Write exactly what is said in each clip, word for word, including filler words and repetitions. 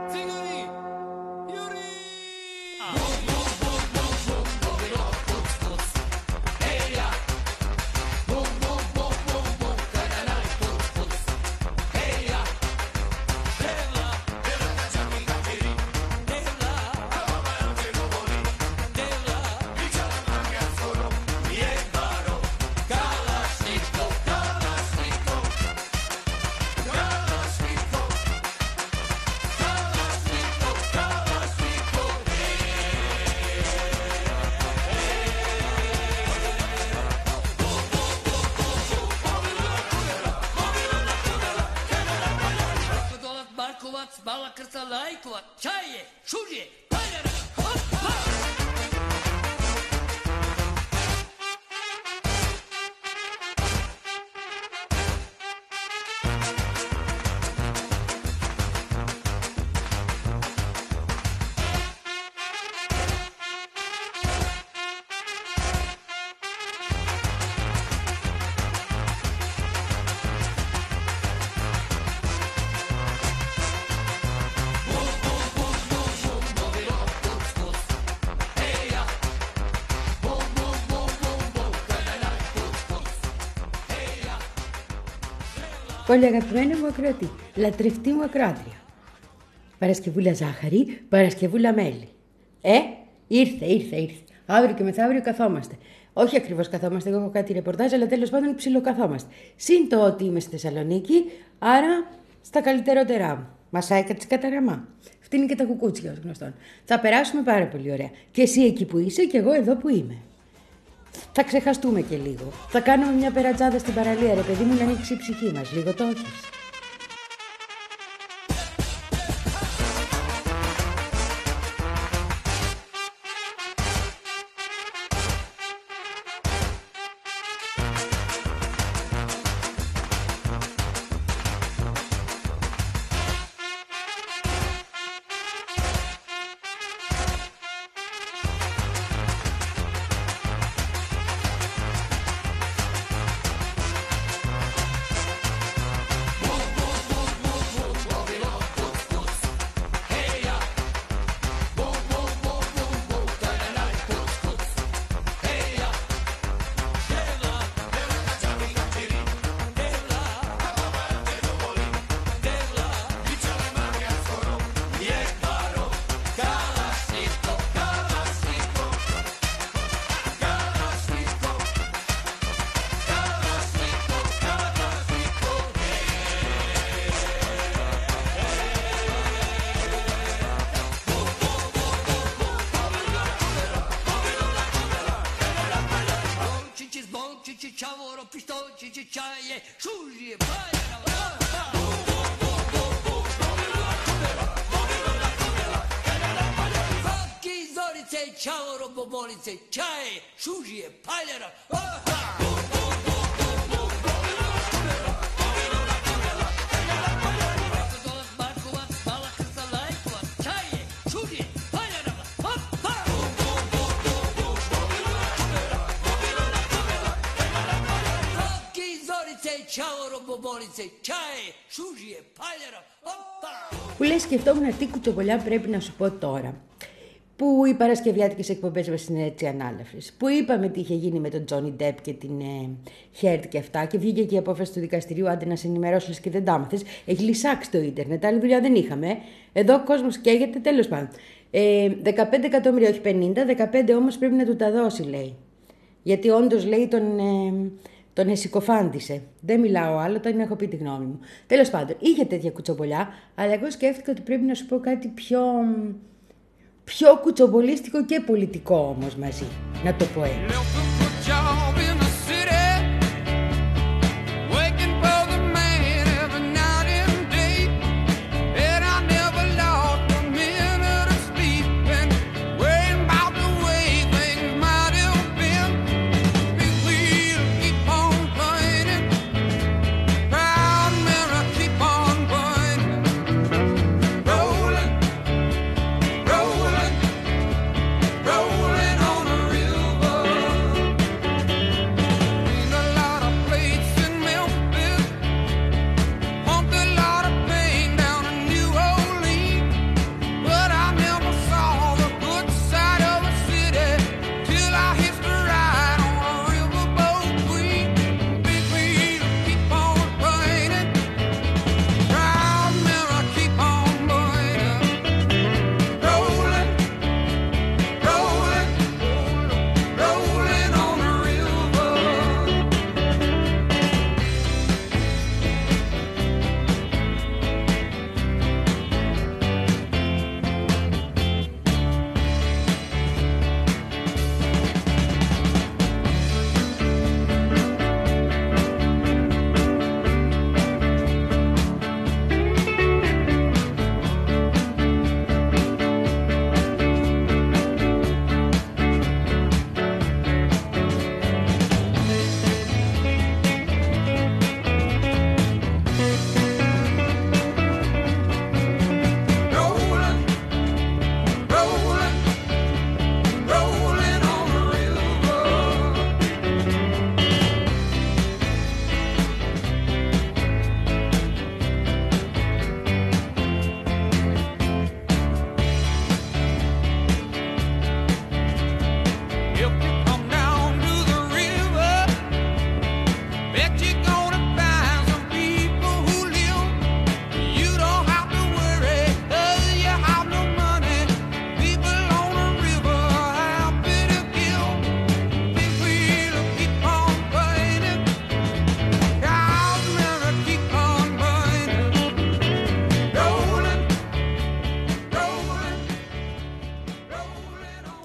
Bala krca lajkova, čaje, šužje, paljara, hop, hop! Πολύ αγαπημένη μου ακροατή, λατρευτή μου ακροάτρια. Παρασκευούλα ζάχαρη, Παρασκευούλα μέλι. Ε, ήρθε, ήρθε, ήρθε. Αύριο και μεθαύριο καθόμαστε. Όχι ακριβώς καθόμαστε, εγώ έχω κάτι ρεπορτάζ, αλλά τέλος πάντων ψιλοκαθόμαστε. Συν το ότι είμαι στη Θεσσαλονίκη, άρα στα καλύτερότερά μου. Μασάικα της Καταραμά. Αυτή είναι και τα κουκούτσια ως γνωστόν. Θα περάσουμε πάρα πολύ ωραία. Και εσύ εκεί που είσαι και εγώ εδώ που είμαι. Θα ξεχαστούμε και λίγο. Θα κάνουμε μια περατσάδα στην παραλία, ρε παιδί μου, να ανοίξει η ψυχή μας. Λίγο το έχεις. Ciao, bobolice, čaje, šužije, paljara. Markovac, Bala krca lajkova, čaje, šužije, paljara. Roki, zorice, čao, bobolice, čaje, šužije, paljara. Που λέει σκεφτόμουν τι κουτσομπολιά πρέπει να σου πω τώρα. Που οι παρασκευιάτικες εκπομπές μας είναι έτσι ανάλαφρες. Που είπαμε τι είχε γίνει με τον Τζόνι Ντεπ και την Χέρτ ε, και αυτά. Και βγήκε και η απόφαση του δικαστηρίου. Άντε να σε ενημερώσω και δεν τα άμαθες. Έχει λυσάξει το ίντερνετ. Άλλη δουλειά δεν είχαμε. Εδώ ο κόσμος καίγεται, τέλος πάντων. Ε, δεκαπέντε εκατομμύρια, όχι πενήντα. δεκαπέντε όμως πρέπει να του τα δώσει, λέει. Γιατί όντως, λέει, τον, ε, τον εσυκοφάντησε. Δεν μιλάω άλλο, τον έχω πει τη γνώμη μου. Τέλος πάντων, είχε τέτοια κουτσομπολιά. Αλλά εγώ σκέφτηκα ότι πρέπει να σου πω κάτι πιο. Πιο κουτσομπολίστικο και πολιτικό όμως μαζί, να το πω έτσι.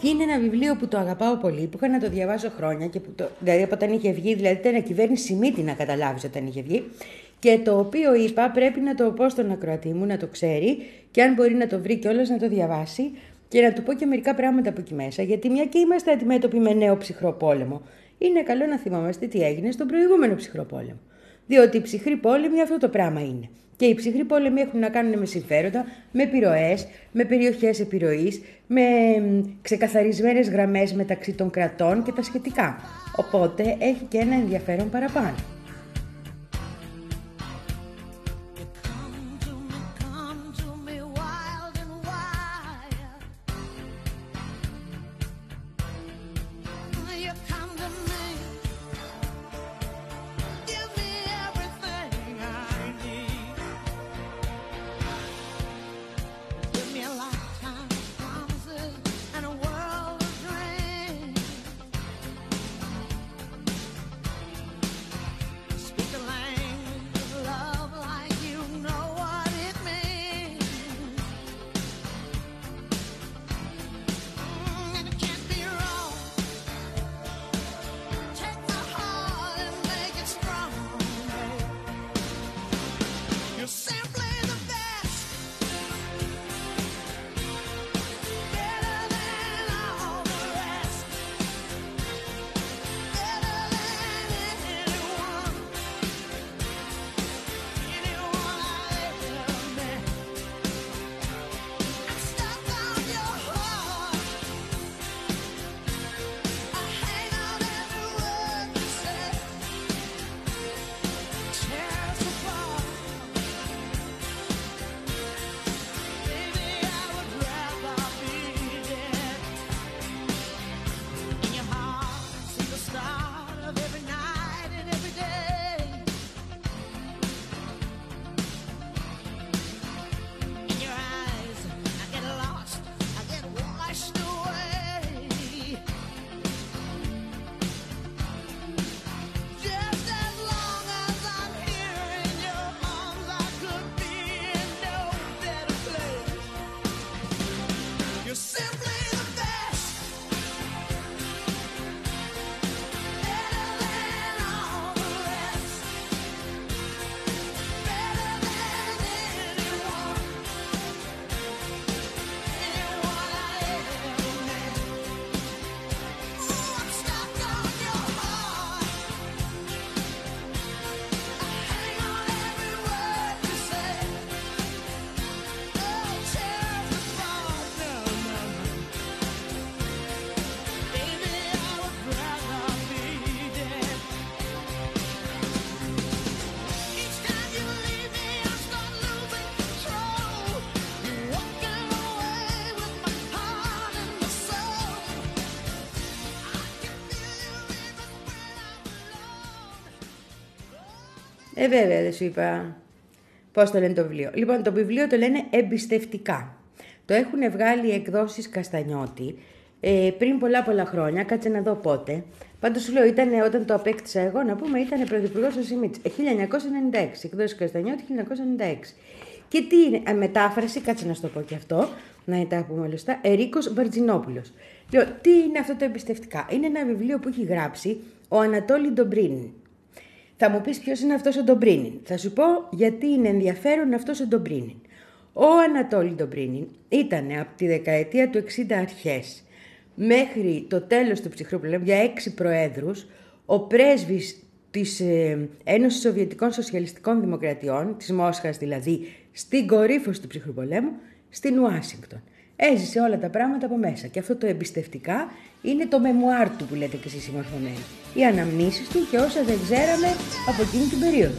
Και είναι ένα βιβλίο που το αγαπάω πολύ, που είχα να το διαβάσω χρόνια, και που το, δηλαδή από όταν είχε βγει, δηλαδή ήταν κυβέρνηση μύτη να καταλάβεις όταν είχε βγει, και το οποίο είπα πρέπει να το πω στον ακροατή μου, να το ξέρει, και αν μπορεί να το βρει κιόλας να το διαβάσει και να του πω και μερικά πράγματα από εκεί μέσα, γιατί μια και είμαστε αντιμέτωποι με νέο ψυχρό πόλεμο, είναι καλό να θυμόμαστε τι έγινε στον προηγούμενο ψυχρό πόλεμο. Διότι οι ψυχροί πόλεμοι αυτό το πράγμα είναι. Και οι ψυχροί πόλεμοι έχουν να κάνουν με συμφέροντα, με επιρροές, με περιοχές επιρροής, με ξεκαθαρισμένες γραμμές μεταξύ των κρατών και τα σχετικά. Οπότε έχει και ένα ενδιαφέρον παραπάνω. Ε, βέβαια, δεν σου είπα πώς το λένε το βιβλίο. Λοιπόν, το βιβλίο το λένε Εμπιστευτικά. Το έχουν βγάλει οι εκδόσεις Καστανιώτη ε, πριν πολλά πολλά χρόνια. Κάτσε να δω πότε. Πάντως σου λέω, ήταν όταν το απέκτησα εγώ, να πούμε, ήταν πρωθυπουργός ο Σιμίτς. Ε, χίλια εννιακόσια ενενήντα έξι. Εκδόσεις Καστανιώτη, χίλια εννιακόσια ενενήντα έξι. Και τι είναι, ε, μετάφραση, κάτσε να σου το πω και αυτό, να τα πούμε λωστά. Ερίκος Βαρτζινόπουλος. Λέω, τι είναι αυτό το Εμπιστευτικά? Είναι ένα βιβλίο που έχει γράψει ο Ανατόλη Ντομπρίνιν. Θα μου πεις ποιος είναι αυτός ο Ντομπρίνιν. Θα σου πω γιατί είναι ενδιαφέρον αυτός ο Ντομπρίνιν. Ο Ανατόλη Ντομπρίνιν ήταν από τη δεκαετία του εξήντα αρχές μέχρι το τέλος του ψυχρού πολέμου, για έξι προέδρους, ο πρέσβης της ε, Ένωσης Σοβιετικών Σοσιαλιστικών Δημοκρατιών, της Μόσχας δηλαδή, στην κορύφωση του ψυχρού πολέμου, στην Ουάσιγκτον. Έζησε όλα τα πράγματα από μέσα. Και αυτό το Εμπιστευτικά είναι το μεμουάρ του που λέτε και εσείς συμμορφωμένοι. Οι αναμνήσεις του και όσα δεν ξέραμε από εκείνη την περίοδο.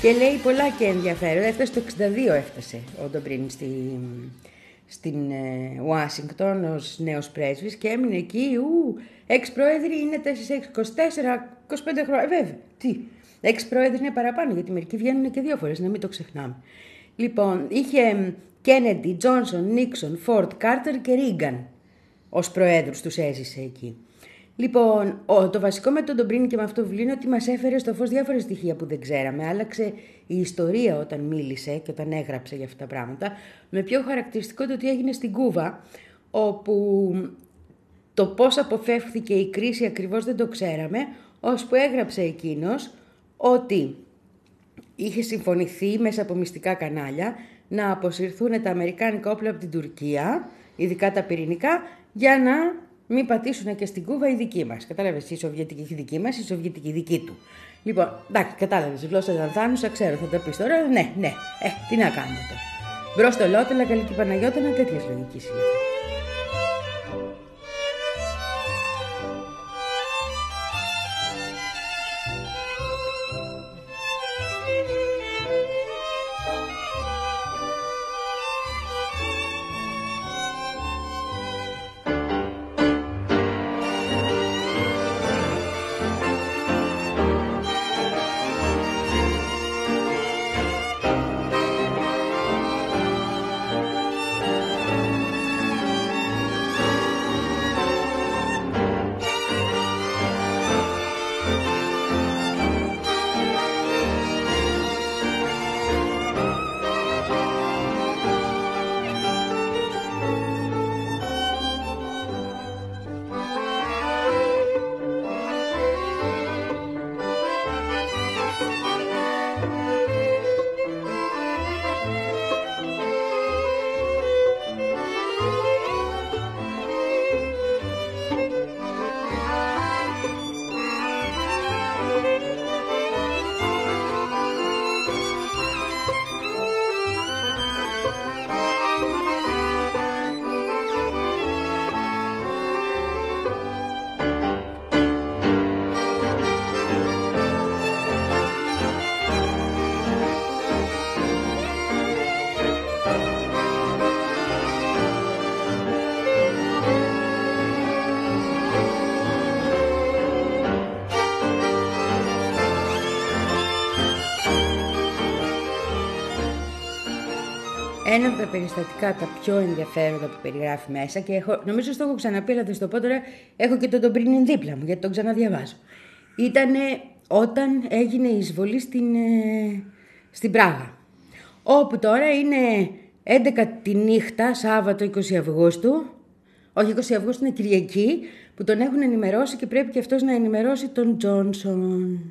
Και λέει πολλά και ενδιαφέροντα. Έφτασε το εξήντα δύο έφτασε ο Ντομπρίνι στη, στην Ουάσιγκτον ως νέος πρέσβης και έμεινε εκεί. Ου, εξ-πρόεδροι είναι τέσσερα, έξι, είκοσι τέσσερα, είκοσι πέντε χρόνια. Βέβαια, τι. Εξ-πρόεδροι είναι παραπάνω, γιατί μερικοί βγαίνουν και δύο φορές, να μην το ξεχνάμε. Λοιπόν, είχε Κέννεντι, Τζόνσον, Νίξον, Φόρντ, Κάρτερ και Ρίγκαν ως προέδρους, τους έζησε εκεί. Λοιπόν, ο, το βασικό με τον Ντομπρίνι και με αυτό το βιβλίο είναι ότι μας έφερε στο φως διάφορα στοιχεία που δεν ξέραμε. Άλλαξε η ιστορία όταν μίλησε και όταν έγραψε για αυτά τα πράγματα. Με πιο χαρακτηριστικό το ότι έγινε στην Κούβα, όπου το πώς αποφεύθηκε η κρίση ακριβώς δεν το ξέραμε, ώσπου έγραψε εκείνος ότι είχε συμφωνηθεί μέσα από μυστικά κανάλια να αποσυρθούν τα αμερικάνικα όπλα από την Τουρκία, ειδικά τα πυρηνικά, για να μην πατήσουν και στην Κούβα οι δικοί μας. Κατάλαβες, η Σοβιετική δική μας, η Σοβιετική δική του. Λοιπόν, εντάξει, κατάλαβες, η γλώσσα Δανθάνουσα, ξέρω, θα το πεις τώρα. Ναι, ναι, ε, τι να κάνουμε τώρα. Μπρος το Λότελα, καλή και Παναγιώτανα, τέτοιες λογικές είναι. Ένα από τα περιστατικά τα πιο ενδιαφέροντα που περιγράφει μέσα και έχω, νομίζω στο έχω ξαναπεί, αλλά δεν στο πω τώρα, έχω και τον Ντομπρίνι δίπλα μου γιατί τον ξαναδιαβάζω. Ήτανε όταν έγινε η εισβολή στην, ε, στην Πράγα, όπου τώρα είναι έντεκα τη νύχτα, Σάββατο είκοσι Αυγούστου, όχι είκοσι Αυγούστου είναι Κυριακή, που τον έχουν ενημερώσει και πρέπει και αυτός να ενημερώσει τον Τζόνσον.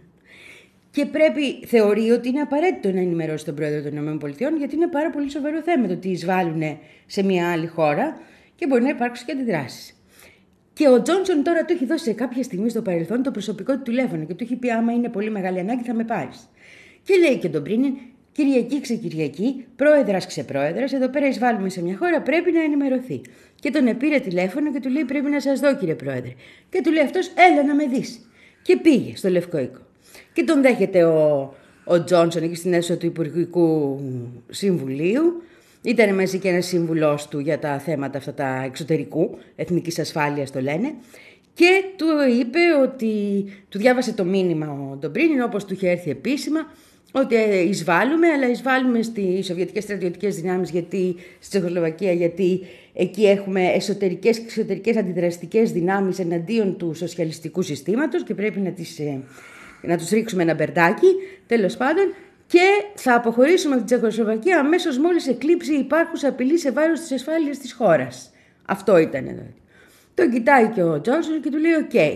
Και πρέπει, θεωρεί ότι είναι απαραίτητο να ενημερώσει τον πρόεδρο των ΗΠΑ, γιατί είναι πάρα πολύ σοβαρό θέμα το ότι εισβάλλουν σε μια άλλη χώρα και μπορεί να υπάρξουν και αντιδράσεις. Και ο Τζόνσον τώρα του έχει δώσει σε κάποια στιγμή στο παρελθόν το προσωπικό του τηλέφωνο και του έχει πει: άμα είναι πολύ μεγάλη ανάγκη, θα με πάρεις. Και λέει και τον Ντομπρίνι: Κυριακή ξεκυριακή, πρόεδρας ξεπρόεδρας, εδώ πέρα εισβάλλουμε σε μια χώρα, πρέπει να ενημερωθεί. Και τον πήρε τηλέφωνο και του λέει: πρέπει να σας δω, κύριε πρόεδρε. Και του λέει αυτός: έλα να με δεις. Και πήγε στο Λευκό Οίκο. Και τον δέχεται ο, ο Τζόνσον εκεί στην αίθουσα του Υπουργικού Συμβουλίου. Ήταν μαζί και ένας σύμβουλός του για τα θέματα αυτά τα εξωτερικού, εθνικής ασφάλειας το λένε. Και του είπε ότι, του διάβασε το μήνυμα ο Ντομπρίνι, όπως του είχε έρθει επίσημα, ότι εισβάλλουμε, αλλά εισβάλλουμε στις Σοβιετικές στρατιωτικές δυνάμεις, γιατί, στη Τσεχοσλοβακία, γιατί εκεί έχουμε εσωτερικές και εξωτερικές αντιδραστικές δυνάμεις εναντίον του σοσιαλιστικού συστήματος και πρέπει να, τις, να τους ρίξουμε ένα μπερδάκι, τέλος πάντων, και θα αποχωρήσουμε από την Τσεχοσλοβακία αμέσως μόλις εκλείψει η υπάρχουσα απειλή σε βάρος της ασφάλειας της χώρας. Αυτό ήταν εδώ. Τον κοιτάει και ο Τζόνσον και του λέει: οκ. Okay.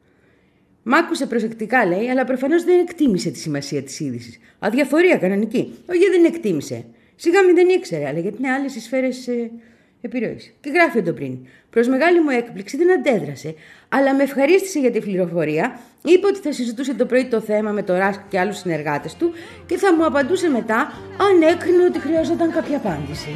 Μ' άκουσε προσεκτικά, λέει, αλλά προφανώς δεν εκτίμησε τη σημασία της είδησης. Αδιαφορία κανονική. Όχι, δεν εκτίμησε. Σιγά μην δεν ήξερε, αλλά γιατί είναι άλλες οι σφαίρες ε, επιρροής. Και γράφει ο Ντομπρίνι: προς μεγάλη μου έκπληξη δεν αντέδρασε, αλλά με ευχαρίστησε για τη πληροφορία. Είπε ότι θα συζητούσε το πρωί το θέμα με τον Ράσκ και άλλους συνεργάτες του και θα μου απαντούσε μετά αν έκρινε ότι χρειαζόταν κάποια απάντηση.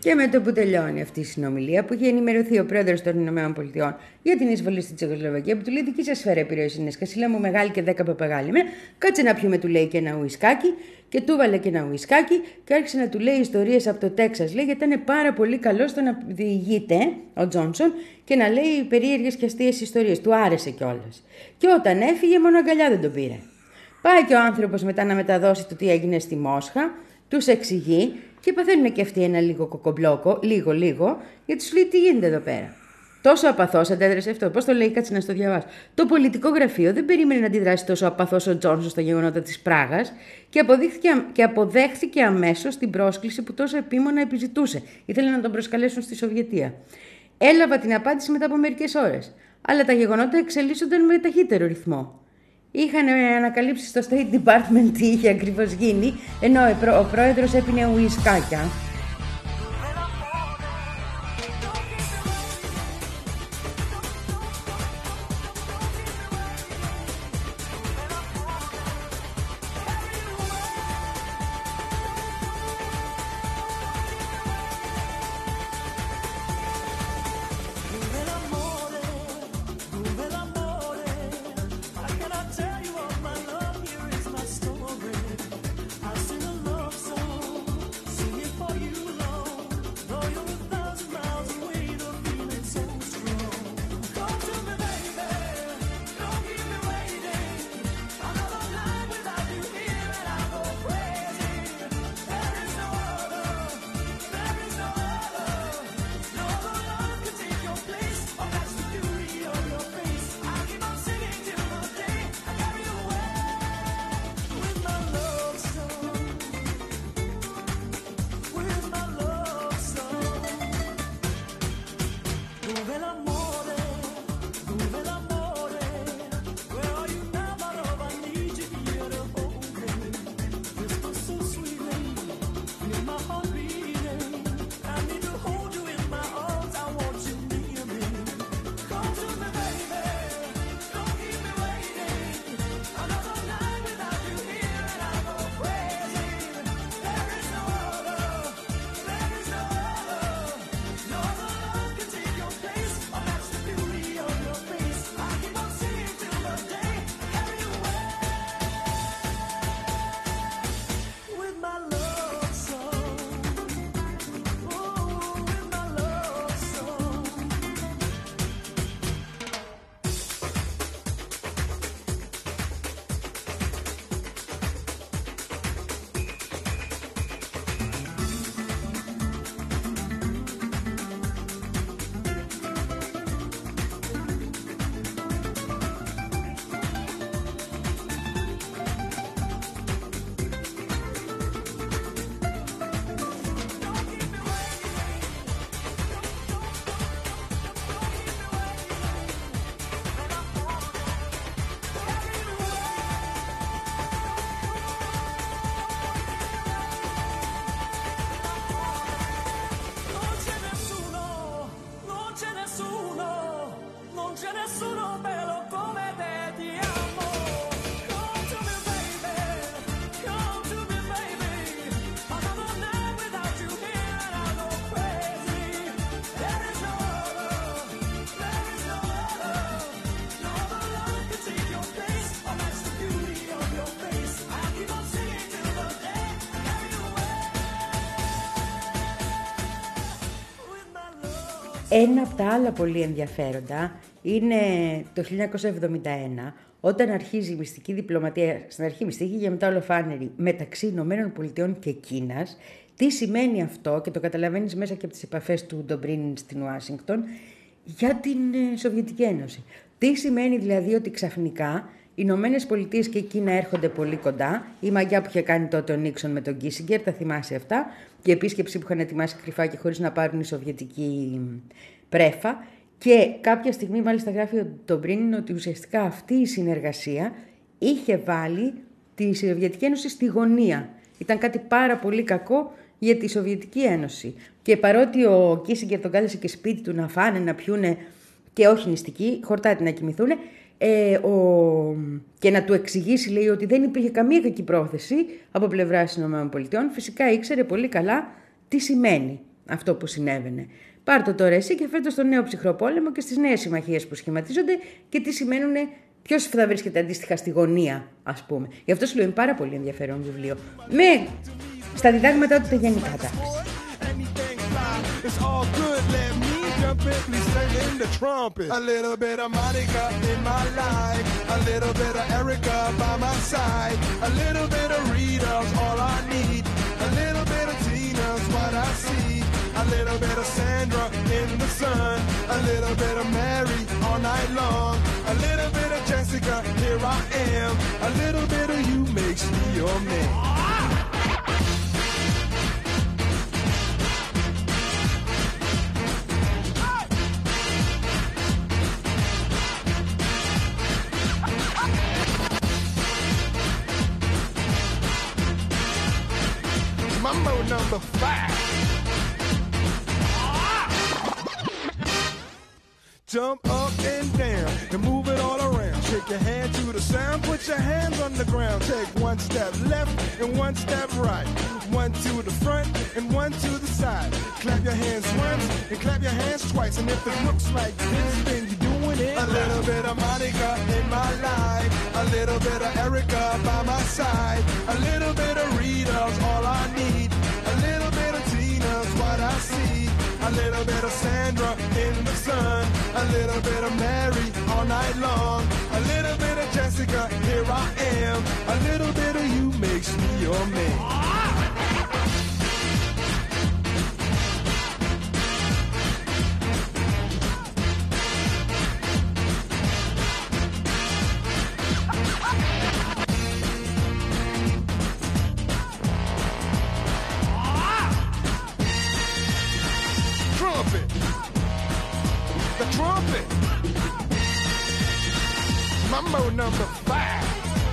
Και με το που τελειώνει αυτή η συνομιλία, που είχε ενημερωθεί ο πρόεδρος των ΗΠΑ για την εισβολή στη Τσεχοσλοβακία, που του λέει: δική σας σφαίρα επιρροής είναι, σκασίλα μου μεγάλη και δέκα παπαγάλοι. Κάτσε να πιούμε, του λέει, και ένα ουισκάκι, και του βάλε και ένα ουισκάκι, και άρχισε να του λέει ιστορίες από το Τέξας. Λέει, γιατί ήταν πάρα πολύ καλό στο να διηγείται ο Τζόνσον και να λέει περίεργες και αστείες ιστορίες. Του άρεσε κιόλας. Και όταν έφυγε, μόνο αγκαλιά δεν τον πήρε. Πάει και ο άνθρωπος μετά να μεταδώσει το τι έγινε στη Μόσχα, τους εξηγεί. Και παθαίνουν και αυτοί ένα λίγο κοκομπλόκο, λίγο λίγο, γιατί σου λέει τι γίνεται εδώ πέρα. Τόσο απαθώς αντέδρασε αυτό. Πώς το λέει, κάτσε να στο διαβάσω. Το πολιτικό γραφείο δεν περίμενε να αντιδράσει τόσο απαθώς ο Τζόνσον στα γεγονότα της Πράγας και, και αποδέχθηκε αμέσως την πρόσκληση που τόσο επίμονα επιζητούσε. Ήθελε να τον προσκαλέσουν στη Σοβιετία. Έλαβα την απάντηση μετά από μερικές ώρες. Αλλά τα γεγονότα εξελίσσονταν με ταχύτερο ρυθμό. Είχαν ανακαλύψει στο State Department τι είχε ακριβώς γίνει, ενώ ο πρόεδρος έπινε ουισκάκια. Ένα από τα άλλα πολύ ενδιαφέροντα είναι το χίλια εννιακόσια εβδομήντα ένα, όταν αρχίζει η μυστική διπλωματία, στην αρχή μυστική και μετά ολοφάνερη, μεταξύ Ηνωμένων Πολιτειών και Κίνας. Τι σημαίνει αυτό, και το καταλαβαίνεις μέσα και από τις επαφές του Ντομπρίνιν στην Ουάσιγκτον, για την Σοβιετική Ένωση. Τι σημαίνει δηλαδή ότι ξαφνικά οι Ηνωμένες Πολιτείες και η Κίνα έρχονται πολύ κοντά. Η μαγιά που είχε κάνει τότε ο Νίξον με τον Κίσιγκερ, τα θυμάσαι αυτά, και η επίσκεψη που είχαν ετοιμάσει κρυφά και χωρίς να πάρουν η Σοβιετική πρέφα. Και κάποια στιγμή, μάλιστα, γράφει ο Ντομπρίνιν ότι ουσιαστικά αυτή η συνεργασία είχε βάλει τη Σοβιετική Ένωση στη γωνία. Ήταν κάτι πάρα πολύ κακό για τη Σοβιετική Ένωση. Και παρότι ο Κίσιγκερ τον κάλεσε και σπίτι του να φάνε, να πιούνε και όχι νηστικοί, χορτάτι να κοιμηθούν, ε, ο... και να του εξηγήσει, λέει, ότι δεν υπήρχε καμία κακή πρόθεση από πλευράς των ΗΠΑ, φυσικά ήξερε πολύ καλά τι σημαίνει αυτό που συνέβαινε. Πάρ' το τώρα εσύ και φέρ' το στον νέο ψυχρό πόλεμο και στις νέες συμμαχίες που σχηματίζονται και τι σημαίνουν, ποιος θα βρίσκεται αντίστοιχα στη γωνία, ας πούμε. Γι' αυτό σου λέω είναι πάρα πολύ ενδιαφέρον βιβλίο. Με στα διδάγματα του γενικά τάξη. The trumpet. A little bit of Monica in my life, a little bit of Erica by my side, a little bit of Rita's all I need, a little bit of Tina's what I see, a little bit of Sandra in the sun, a little bit of Mary all night long, a little bit of Jessica, here I am, a little bit of you makes me your man. Mambo number five. Jump up and down and move it all around. Shake your hand to the sound, put your hands on the ground. Take one step left and one step right. One to the front and one to the side. Clap your hands once and clap your hands twice. And if it looks like this, then you're doing it. A little bit of Monica in my life, a little bit of Erica by my side, a little bit of Rita's all I need, a little bit of Tina's what I see, a little bit of Sandra in the sun, a little bit of Mary all night long, a little bit of Jessica, here I am, a little bit of you makes me your man. Trumpet. The trumpet. Mambo number five.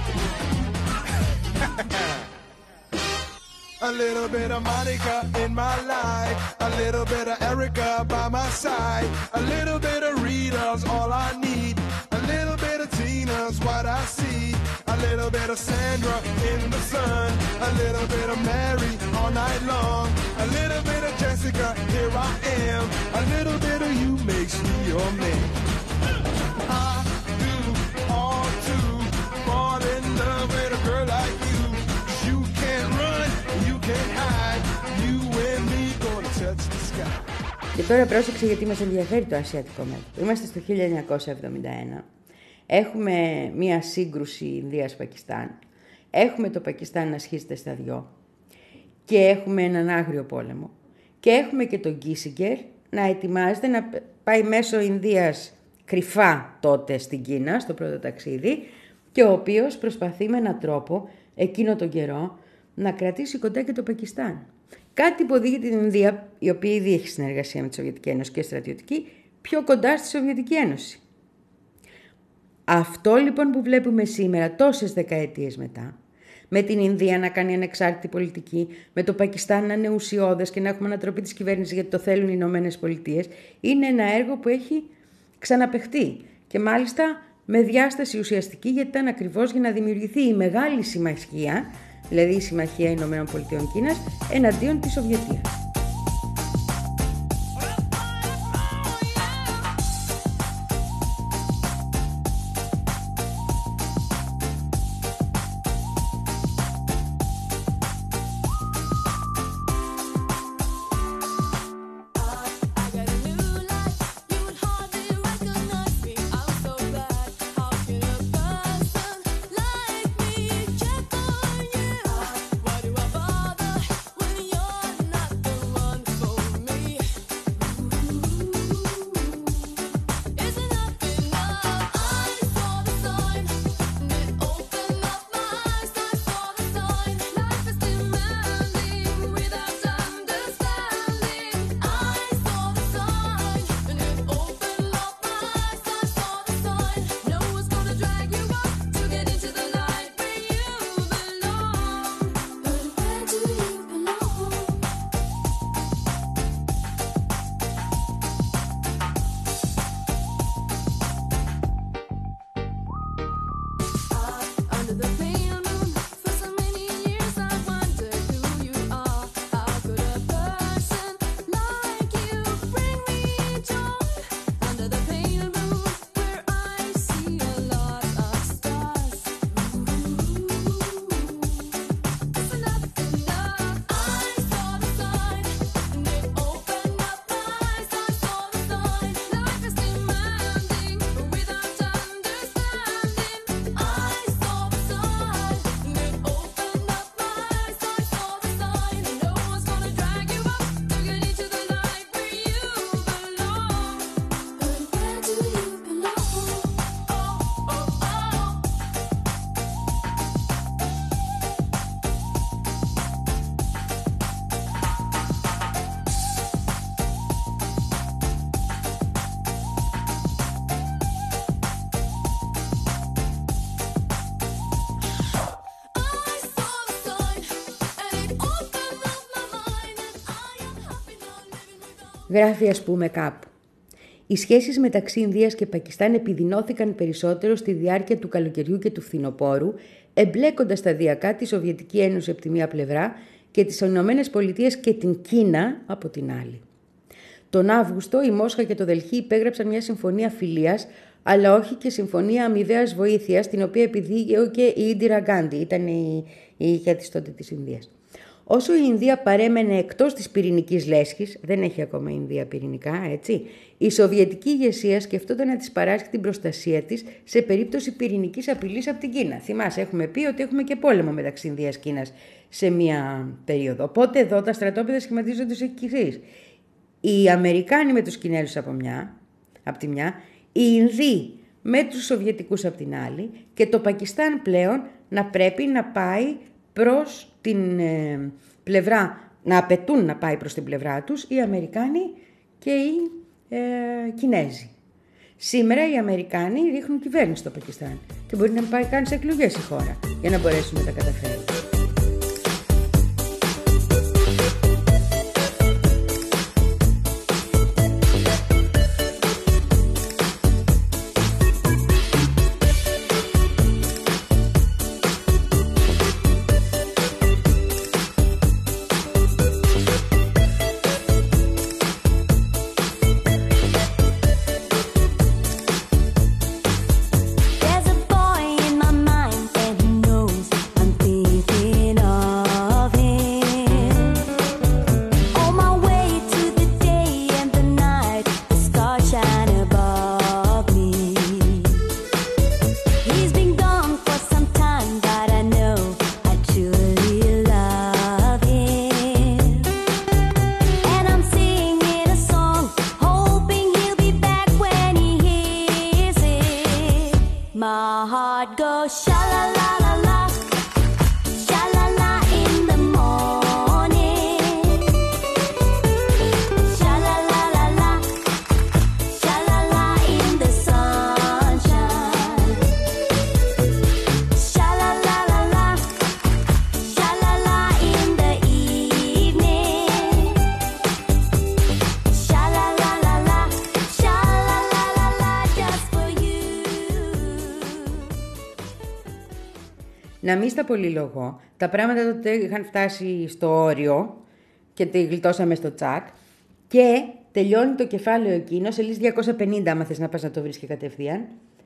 A little bit of Monica in my life, a little bit of Erica by my side, a little bit of Rita's all I need, a little bit of Tina's what I see, a little bit of Sandra in the sun, a little bit of Mary all night long, a little bit of Jessica, here I am, a little bit of you makes me your man. I do all to fall in love with a girl like you, 'cause you can't run, you can't hide, you and me gonna touch the sky. Και τώρα πρόσεξε γιατί μας ενδιαφέρει το ασιατικό μέτωπο. Είμαστε στο χίλια εννιακόσια εβδομήντα ένα. Έχουμε μία σύγκρουση Ινδίας-Πακιστάν. Έχουμε το Πακιστάν να σχίζεται στα δυο. Και έχουμε έναν άγριο πόλεμο. Και έχουμε και τον Κίσιγκερ να ετοιμάζεται να πάει μέσω Ινδίας κρυφά τότε στην Κίνα, στο πρώτο ταξίδι, και ο οποίος προσπαθεί με έναν τρόπο, εκείνο τον καιρό, να κρατήσει κοντά και το Πακιστάν. Κάτι που οδηγεί την Ινδία, η οποία ήδη έχει συνεργασία με τη Σοβιετική Ένωση και στρατιωτική, πιο κοντά στη Σοβιετική Ένωση. Αυτό λοιπόν που βλέπουμε σήμερα, τόσες δεκαετίες μετά, με την Ινδία να κάνει ανεξάρτητη πολιτική, με το Πακιστάν να είναι ουσιώδες και να έχουμε ανατροπή της κυβέρνησης γιατί το θέλουν οι Ηνωμένες Πολιτείες, είναι ένα έργο που έχει ξαναπαιχτεί και μάλιστα με διάσταση ουσιαστική, γιατί ήταν ακριβώς για να δημιουργηθεί η μεγάλη συμμαχία, δηλαδή η Συμμαχία Ηνωμένων Πολιτειών Κίνας, εναντίον της Σοβιετίας. Γράφει ας πούμε κάπου. Οι σχέσεις μεταξύ Ινδίας και Πακιστάν επιδεινώθηκαν περισσότερο στη διάρκεια του καλοκαιριού και του φθινοπόρου, εμπλέκοντας σταδιακά τη Σοβιετική Ένωση από τη μία πλευρά και τις Ηνωμένες Πολιτείες και την Κίνα από την άλλη. Τον Αύγουστο η Μόσχα και το Δελχή υπέγραψαν μια συμφωνία φιλίας, αλλά όχι και συμφωνία αμοιβαίας βοήθειας, την οποία επιδίωκε η Ίντιρα Γκάντι, ήταν η, η ηγέτης τότε της Ινδίας. Όσο η Ινδία παρέμενε εκτός της πυρηνικής λέσχης, δεν έχει ακόμα η Ινδία πυρηνικά, έτσι, η Σοβιετική ηγεσία σκεφτόταν να της παράσχει την προστασία της σε περίπτωση πυρηνικής απειλής από την Κίνα. Θυμάσαι, έχουμε πει ότι έχουμε και πόλεμο μεταξύ Ινδίας και Κίνας σε μία περίοδο. Οπότε εδώ τα στρατόπεδα σχηματίζονται ως εξής. Οι Αμερικάνοι με τους Κινέζους από, μια, από τη μια, οι Ινδοί με τους Σοβιετικούς από την άλλη και το Πακιστάν πλέον να πρέπει να πάει προς την ε, πλευρά, να απαιτούν να πάει προς την πλευρά τους οι Αμερικάνοι και οι ε, Κινέζοι. Σήμερα οι Αμερικάνοι ρίχνουν κυβέρνηση στο Πακιστάν και μπορεί να πάει καν σε εκλογές η χώρα για να μπορέσουν να τα καταφέρουν. Να μην στα πολυλογώ, τα πράγματα τότε είχαν φτάσει στο όριο και τη γλιτώσαμε στο τσακ και τελειώνει το κεφάλαιο εκείνο, σε σελίδα διακόσια πενήντα, άμα θες να πας να το βρεις και κατευθείαν,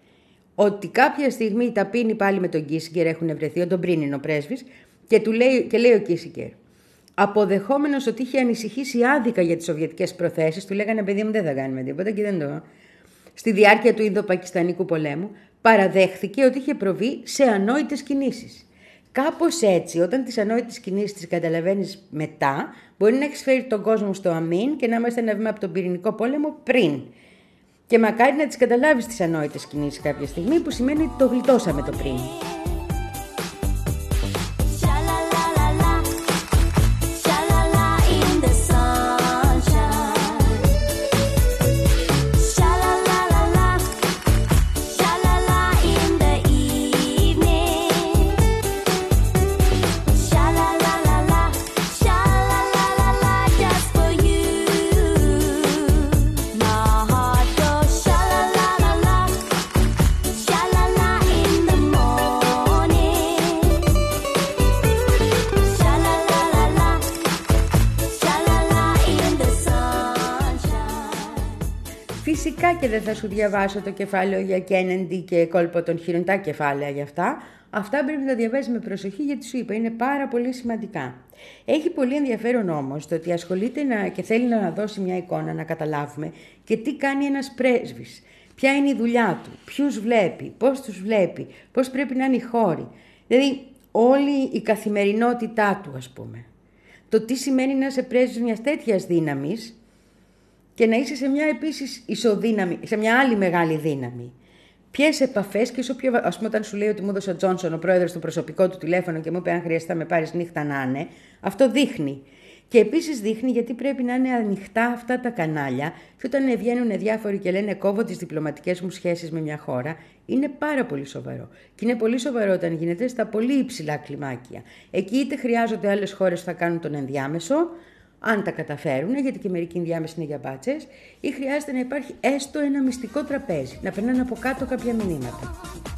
ότι κάποια στιγμή τα πίνει πάλι με τον Κίσιγκερ, έχουν βρεθεί, τον πριν είναι ο πρέσβης, και, του λέει, και λέει ο Κίσιγκερ, αποδεχόμενος ότι είχε ανησυχήσει άδικα για τις σοβιετικές προθέσεις, του λέγανε παιδί μου δεν θα κάνουμε τίποτα και δεν το... Στη διάρκεια του Ινδο-Πακιστανικού πολέμου, παραδέχθηκε ότι είχε προβεί σε ανόητες κινήσεις. Κάπως έτσι, όταν τις ανόητες κινήσεις τις καταλαβαίνεις μετά, μπορεί να έχεις φέρει τον κόσμο στο αμήν και να είμαστε ένα βήμα από τον πυρηνικό πόλεμο πριν. Και μακάρι να τις καταλάβεις τις ανόητες κινήσεις κάποια στιγμή, που σημαίνει ότι το γλιτώσαμε το πριν. Φυσικά και δεν θα σου διαβάσω το κεφάλαιο για Κέννεντι και κόλπο των χείρων, τα κεφάλαια για αυτά. Αυτά πρέπει να τα διαβάζεις με προσοχή γιατί σου είπα, είναι πάρα πολύ σημαντικά. Έχει πολύ ενδιαφέρον όμως το ότι ασχολείται να, και θέλει να δώσει μια εικόνα, να καταλάβουμε και τι κάνει ένας πρέσβης. Ποια είναι η δουλειά του, ποιους βλέπει, πώς τους βλέπει, πώς πρέπει να είναι οι χώροι. Δηλαδή όλη η καθημερινότητά του, ας πούμε. Το τι σημαίνει να είσαι πρέσβης μιας τέτοιας δύναμης και να είσαι σε μια επίσης ισοδύναμη, σε μια άλλη μεγάλη δύναμη. Ποιες επαφές και σε όποιο. Ας πούμε, όταν σου λέει ότι μου έδωσε ο Τζόνσον, ο πρόεδρος, το προσωπικό του τηλέφωνο και μου είπε: αν χρειαστεί να με πάρεις νύχτα να είναι, αυτό δείχνει. Και επίσης δείχνει γιατί πρέπει να είναι ανοιχτά αυτά τα κανάλια, και όταν βγαίνουν διάφοροι και λένε κόβω τις διπλωματικές μου σχέσεις με μια χώρα, είναι πάρα πολύ σοβαρό. Και είναι πολύ σοβαρό όταν γίνεται στα πολύ υψηλά κλιμάκια. Εκεί είτε χρειάζονται άλλες χώρες που θα κάνουν τον ενδιάμεσο, αν τα καταφέρουν, γιατί και μερικοί ενδιάμεση είναι για μπάτσες, ή χρειάζεται να υπάρχει έστω ένα μυστικό τραπέζι, να περνάνε από κάτω κάποια μηνύματα.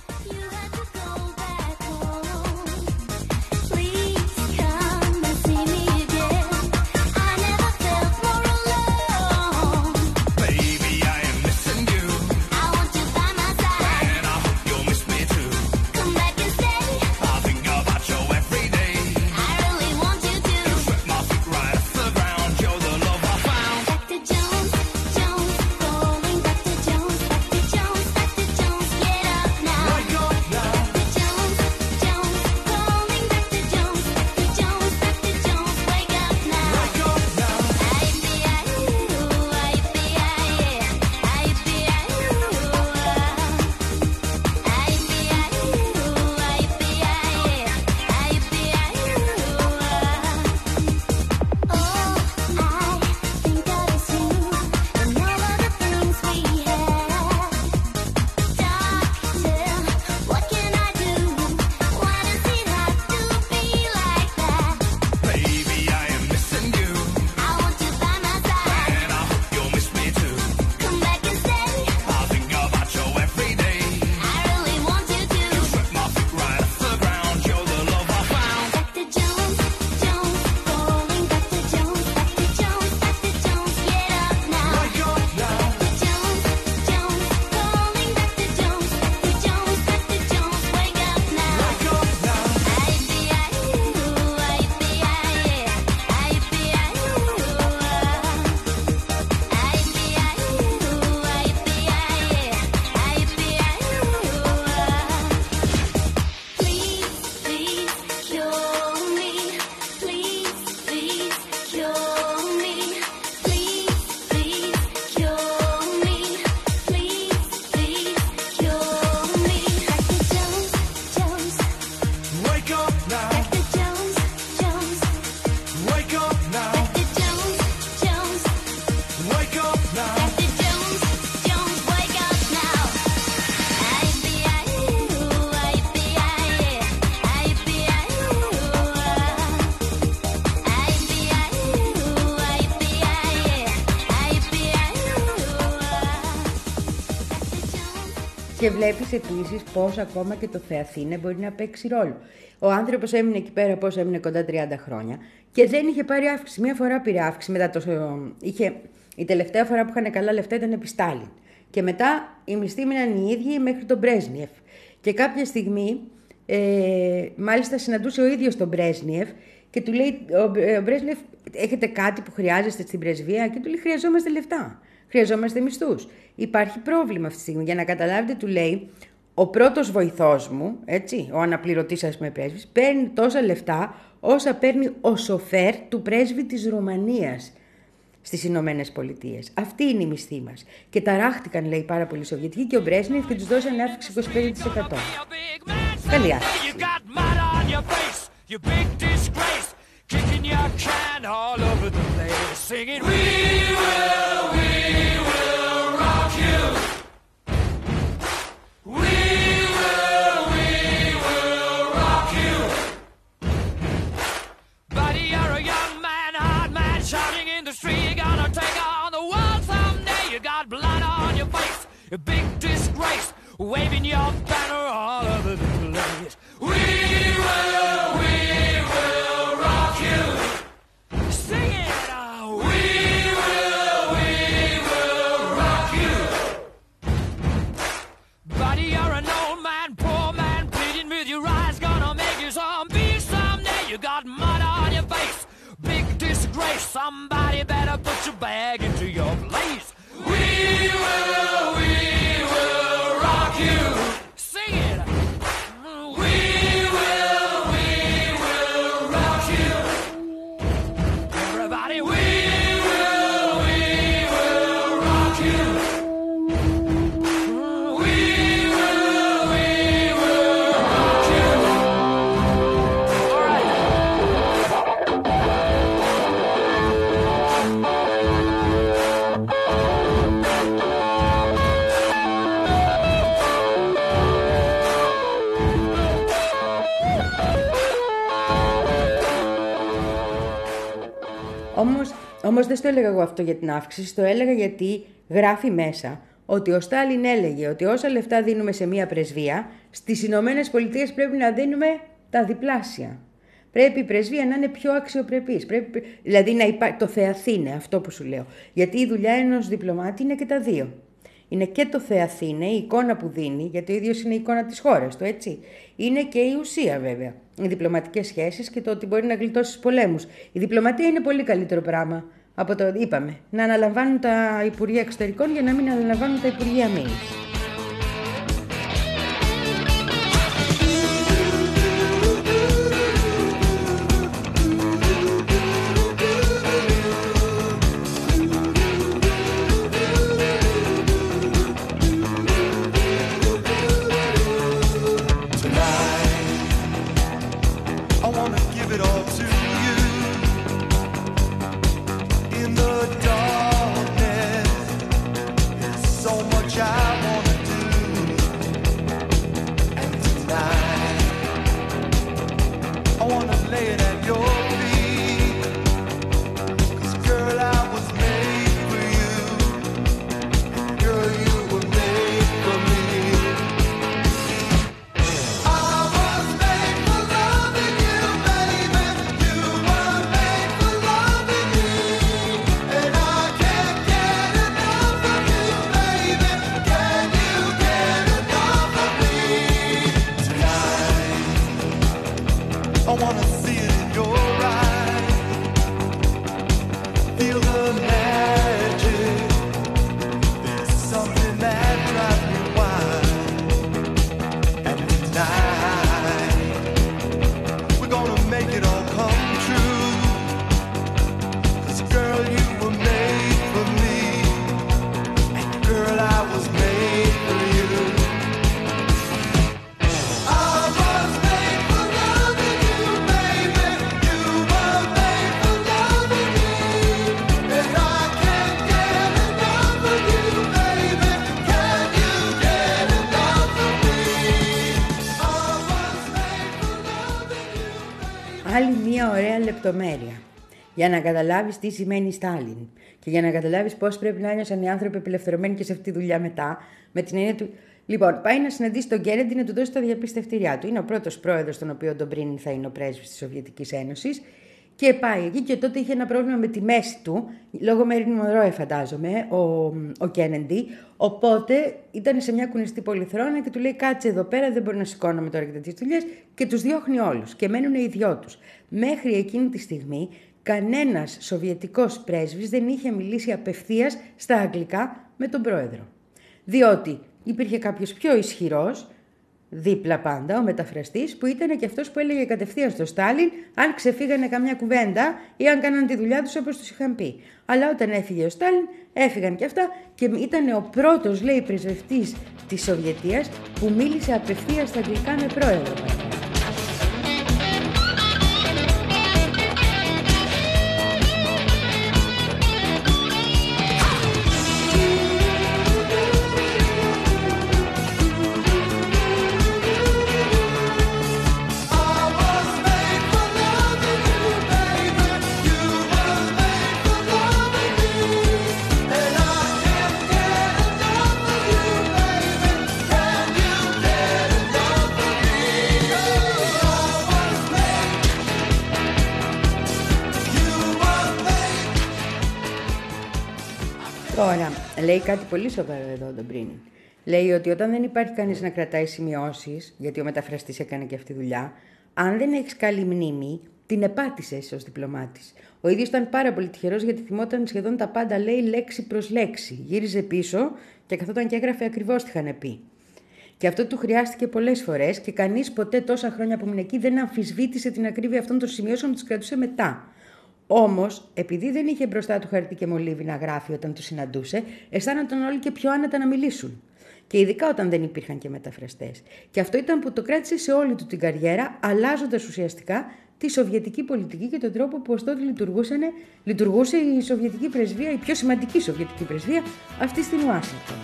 Και βλέπεις επίσης πώς ακόμα και το Θεαθήνε μπορεί να παίξει ρόλο. Ο άνθρωπος έμεινε εκεί πέρα, πώς έμεινε, κοντά τριάντα χρόνια και δεν είχε πάρει αύξηση. Μία φορά πήρε αύξηση, μετά το... είχε... η τελευταία φορά που είχαν καλά λεφτά ήταν επί Στάλιν. Και μετά οι μισθοί μείναν οι ίδιοι μέχρι τον Μπρέσνιεφ. Και κάποια στιγμή, ε, μάλιστα συναντούσε ο ίδιος τον Μπρέσνιεφ και του λέει, ο Μπρέσνιεφ, έχετε κάτι που χρειάζεστε στην πρεσβεία? Και του λέει, χρειαζόμαστε λεφτά. Χρειαζόμαστε μισθούς. Υπάρχει πρόβλημα αυτή τη στιγμή. Για να καταλάβετε, του λέει, ο πρώτος βοηθός μου, έτσι, ο αναπληρωτής ας πούμε πρέσβης, παίρνει τόσα λεφτά όσα παίρνει ο σοφέρ του πρέσβη της Ρουμανίας στις Ηνωμένες Πολιτείες. Αυτή είναι η μισθή μας. Και ταράχτηκαν, λέει, πάρα πολύ Σοβιετικοί και ο Μπρέσνιεφ και τους δώσανε αύξηση είκοσι πέντε τοις εκατό. Καλή αύξηση. Kicking your can all over the place, singing, we will, we will rock you. We will, we will rock you. Buddy, you're a young man, hard man, shouting in the street, you're gonna take on the world someday. You got blood on your face, a big disgrace, waving your banner all over the place. We will, we will. Sing it out. We will, we will rock you. Buddy, you're an old man, poor man, pleading with your eyes, gonna make you zombie someday. You got mud on your face, big disgrace. Somebody better put your bag into your place. We will, we will rock you. Sing it. We will, we Όμως δεν στο έλεγα εγώ αυτό για την αύξηση, το έλεγα γιατί γράφει μέσα ότι ο Στάλιν έλεγε ότι όσα λεφτά δίνουμε σε μία πρεσβεία, στις Ηνωμένες Πολιτείες πρέπει να δίνουμε τα διπλάσια. Πρέπει η πρεσβεία να είναι πιο αξιοπρεπής. Πρέπει, δηλαδή να υπά... το θεαθήνε, αυτό που σου λέω. Γιατί η δουλειά ενός διπλωμάτη είναι και τα δύο. Είναι και το θεαθήνε, η εικόνα που δίνει, γιατί ο ίδιος είναι η εικόνα της χώρας του, έτσι. Είναι και η ουσία βέβαια. Οι διπλωματικές σχέσεις και το ότι μπορεί να γλιτώσει πολέμους. Η διπλωματία είναι πολύ καλύτερο πράγμα από το, είπαμε, να αναλαμβάνουν τα Υπουργεία Εξωτερικών για να μην αναλαμβάνουν τα Υπουργεία Αμήνης. Άλλη μία ωραία λεπτομέρεια για να καταλάβεις τι σημαίνει Στάλιν και για να καταλάβεις πώς πρέπει να ένιωσαν οι άνθρωποι απελευθερωμένοι και σε αυτή τη δουλειά μετά, με την έννοια του. Λοιπόν, πάει να συναντήσει τον Κέννεντι να του δώσει τα διαπιστευτήριά του. Είναι ο πρώτος πρόεδρος, τον οποίο τον Μπρίνιν θα είναι ο πρέσβης της Σοβιετικής Ένωσης. Και πάει εκεί και τότε είχε ένα πρόβλημα με τη μέση του, λόγω Μέριλιν Μονρόε φαντάζομαι, ο, ο Κέννεντι. Οπότε ήταν σε μια κουνιστή πολυθρόνα και του λέει: κάτσε εδώ πέρα, δεν μπορεί να σηκώνομαι τώρα και τέτοιες δουλειές. Και τους διώχνει όλους και μένουν οι δυο τους. Μέχρι εκείνη τη στιγμή, κανένας σοβιετικός πρέσβης δεν είχε μιλήσει απευθείας στα αγγλικά με τον πρόεδρο. Διότι υπήρχε κάποιος πιο ισχυρός, δίπλα πάντα, ο μεταφραστής, που ήταν και αυτός που έλεγε κατευθείαν στο Στάλιν αν ξεφύγανε καμιά κουβέντα ή αν κάναν τη δουλειά τους όπως τους είχαν πει. Αλλά όταν έφυγε ο Στάλιν, έφυγαν και αυτά και ήταν ο πρώτος, λέει, πρεσβευτής της Σοβιετίας που μίλησε απευθείας στα αγγλικά με πρόεδρο. Τώρα, λέει κάτι πολύ σοβαρό εδώ τον Μπρίνιν. Λέει ότι όταν δεν υπάρχει κανείς να κρατάει σημειώσεις, γιατί ο μεταφραστής έκανε και αυτή τη δουλειά, αν δεν έχεις καλή μνήμη, την επάτησες ως διπλωμάτης. Ο ίδιος ήταν πάρα πολύ τυχερός γιατί θυμόταν σχεδόν τα πάντα, λέει, λέξη προς λέξη. Γύριζε πίσω και καθόταν και έγραφε ακριβώς τι είχαν πει. Και αυτό του χρειάστηκε πολλές φορές και κανείς ποτέ τόσα χρόνια που ήμουν εκεί δεν αμφισβήτησε την ακρίβεια αυτών των σημειώσεων που τις κρατούσε μετά. Όμως, επειδή δεν είχε μπροστά του χαρτί και μολύβι να γράφει όταν του συναντούσε, αισθάνονταν όλοι και πιο άνετα να μιλήσουν. Και ειδικά όταν δεν υπήρχαν και μεταφραστές. Και αυτό ήταν που το κράτησε σε όλη του την καριέρα, αλλάζοντας ουσιαστικά τη σοβιετική πολιτική και τον τρόπο που ως τότε λειτουργούσε η σοβιετική πρεσβεία, η πιο σημαντική σοβιετική πρεσβεία, αυτή στην Ουάσιγκτον.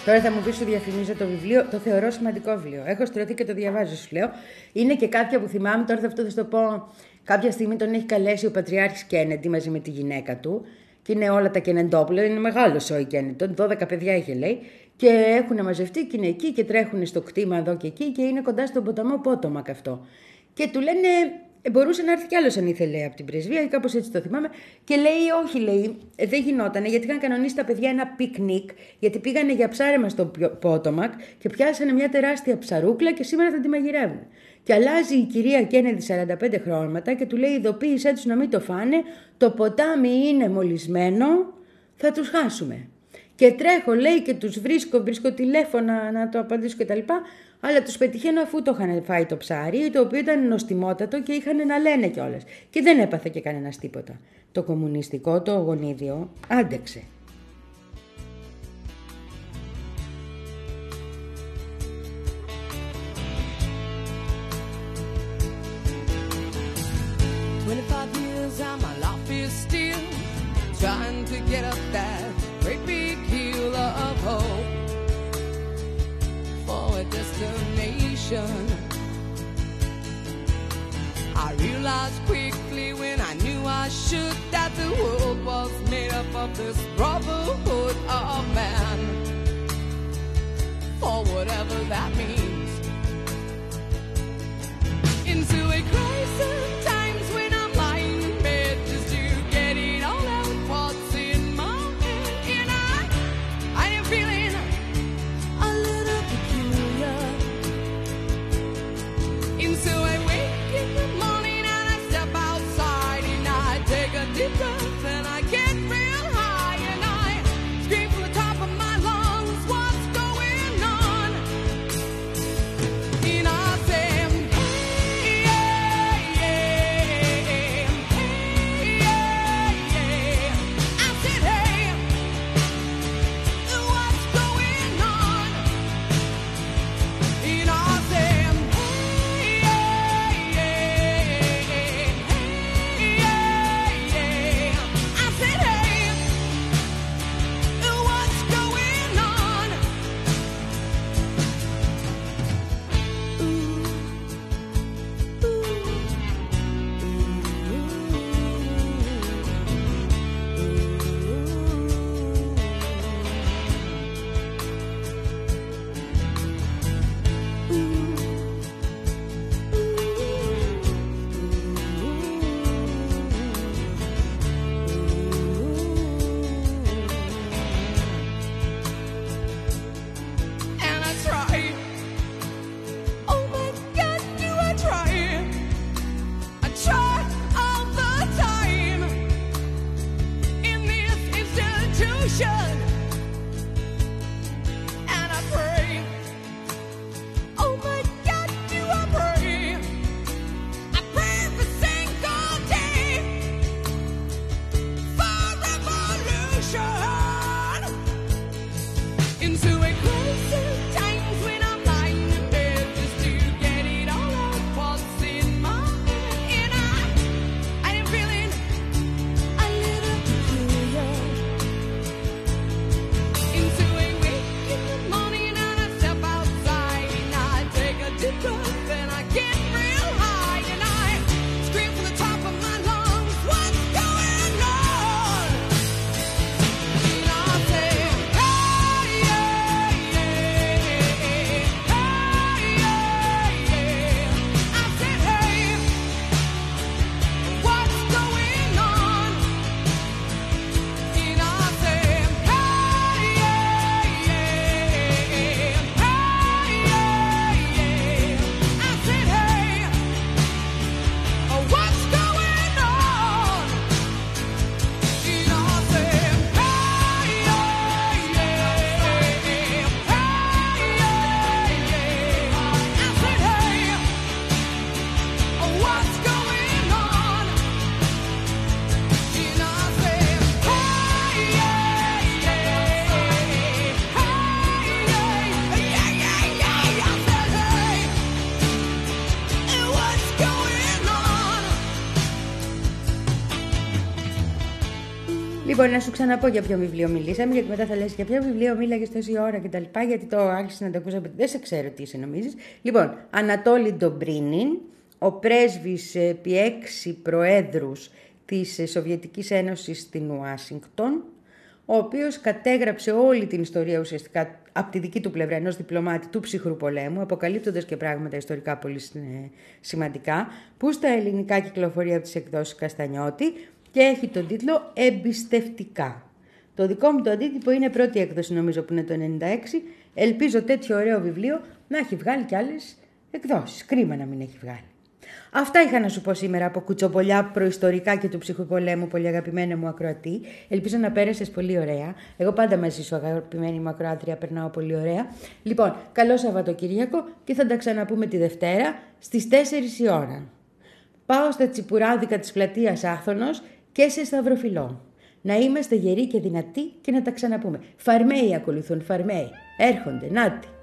Τώρα θα μου πει, σου διαφημίζω το βιβλίο, το θεωρώ σημαντικό βιβλίο. Έχω στρωθεί και το διαβάζω, σου λέω. Είναι και κάποια που θυμάμαι, τώρα αυτό θα σου το πω. Κάποια στιγμή τον έχει καλέσει ο Πατριάρχης Κέννεντι μαζί με τη γυναίκα του. Και είναι όλα τα Κενεντόπουλα, είναι μεγάλο ο Κέννεντι. δώδεκα παιδιά είχε, λέει. Και έχουν μαζευτεί και είναι εκεί και τρέχουν στο κτήμα εδώ και εκεί και είναι κοντά στον ποταμό Πότομακ αυτό. Και του λένε. Μπορούσε να έρθει κι άλλος αν ήθελε από την πρεσβεία ή κάπως έτσι το θυμάμαι. Και λέει, όχι, λέει, δεν γινότανε γιατί είχαν κανονίσει τα παιδιά ένα πικνίκ. Γιατί πήγανε για ψάρεμα στο Πότομακ και πιάσανε μια τεράστια ψαρούκλα και σήμερα θα τη μαγειρεύουν. Και αλλάζει η κυρία Κέννεντι σαράντα πέντε χρώματα και του λέει: ειδοποίησέ τους να μην το φάνε. Το ποτάμι είναι μολυσμένο, θα τους χάσουμε. Και τρέχω, λέει, και τους βρίσκω, βρίσκω τηλέφωνα να το απαντήσω κτλ. Αλλά τους πετυχαίνω αφού το είχαν φάει το ψάρι, το οποίο ήταν νοστιμότατο και είχαν να λένε κιόλας. Και δεν έπαθε και κανένας τίποτα. Το κομμουνιστικό, το γονίδιο, άντεξε. twenty-five years and my life is still trying to get up that great big hill of hope for a destination. I realized quickly when I knew I should that the world was made up of this brotherhood of man, for whatever that means. Into a crisis times when I'm lying in bed just to get it all out what's in my head, and I I am feeling a little peculiar. And so I wake in the morning and I step outside and I take a deep breath and I get real high and I scream from the top of my lungs, what's going on? And I say, hey, yeah, yeah, hey, yeah, yeah. I said, hey, what's going on? And I said, hey, yeah, yeah, hey, yeah, yeah. I said, hey, what's going on? And I try. Oh my God, do I try? I try all the time in this institution. And I pray. Oh my God, do I pray? I pray every single day for revolution. Into a crisis times when I'm lying in bed just to get it all out what's in my head, and I I am feeling a little peculiar. Λοιπόν, να σου ξαναπώ για ποιο βιβλίο μιλήσαμε, γιατί μετά θα λες για ποιο βιβλίο μίλαγες τόση ώρα κτλ. Γιατί το άρχισε να το ακούσα. Δεν σε ξέρω τι σε νομίζεις. Λοιπόν, Ανατόλη Ντομπρίνιν, ο πρέσβης επί έξι προέδρους της Σοβιετικής Ένωσης στην Ουάσιγκτον, ο οποίος κατέγραψε όλη την ιστορία ουσιαστικά από τη δική του πλευρά ενός διπλωμάτη του ψυχρού πολέμου, αποκαλύπτοντας και πράγματα ιστορικά πολύ σημαντικά, που στα ελληνικά κυκλοφορεί από τις εκδόσεις Καστανιώτη και έχει τον τίτλο «Εμπιστευτικά». Το δικό μου το αντίτυπο είναι πρώτη έκδοση, νομίζω που είναι το ενενήντα έξι. Ελπίζω τέτοιο ωραίο βιβλίο να έχει βγάλει κι άλλες εκδόσεις. Κρίμα να μην έχει βγάλει. Αυτά είχα να σου πω σήμερα από κουτσομπολιά προϊστορικά και του ψυχρού πολέμου, πολύ αγαπημένα μου ακροατή. Ελπίζω να πέρασες πολύ ωραία. Εγώ πάντα μαζί σου, αγαπημένη μου ακροάτρια, περνάω πολύ ωραία. Λοιπόν, καλό Σαββατοκύριακο και θα τα ξαναπούμε τη Δευτέρα στις τέσσερις η ώρα. Πάω στα τσιπουράδικα της πλατείας Άθωνος και σε Σταυροφυλό. Να είμαστε γεροί και δυνατοί και να τα ξαναπούμε. Φαρμαίοι ακολουθούν, φαρμαίοι. Έρχονται, νάτι.